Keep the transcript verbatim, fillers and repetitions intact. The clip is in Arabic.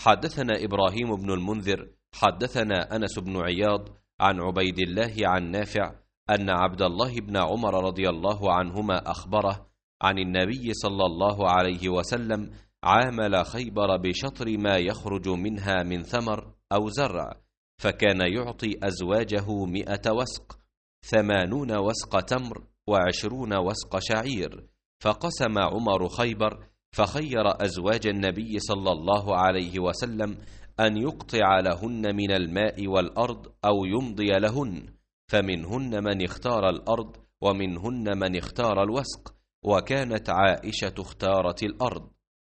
حدثنا إبراهيم بن المنذر حدثنا أنس بن عياض عن عبيد الله عن نافع أن عبد الله بن عمر رضي الله عنهما أخبره عن النبي صلى الله عليه وسلم عامل خيبر بشطر ما يخرج منها من ثمر أو زرع، فكان يعطي أزواجه مئة وسق، ثمانون وسق تمر وعشرون وسق شعير. فقسم عمر خيبر فخير أزواج النبي صلى الله عليه وسلم أن يقطع لهن من الماء والأرض أو يمضي لهن، فمنهن من اختار الأرض ومنهن من اختار الوسق، وكانت عائشة اختارت الأرض.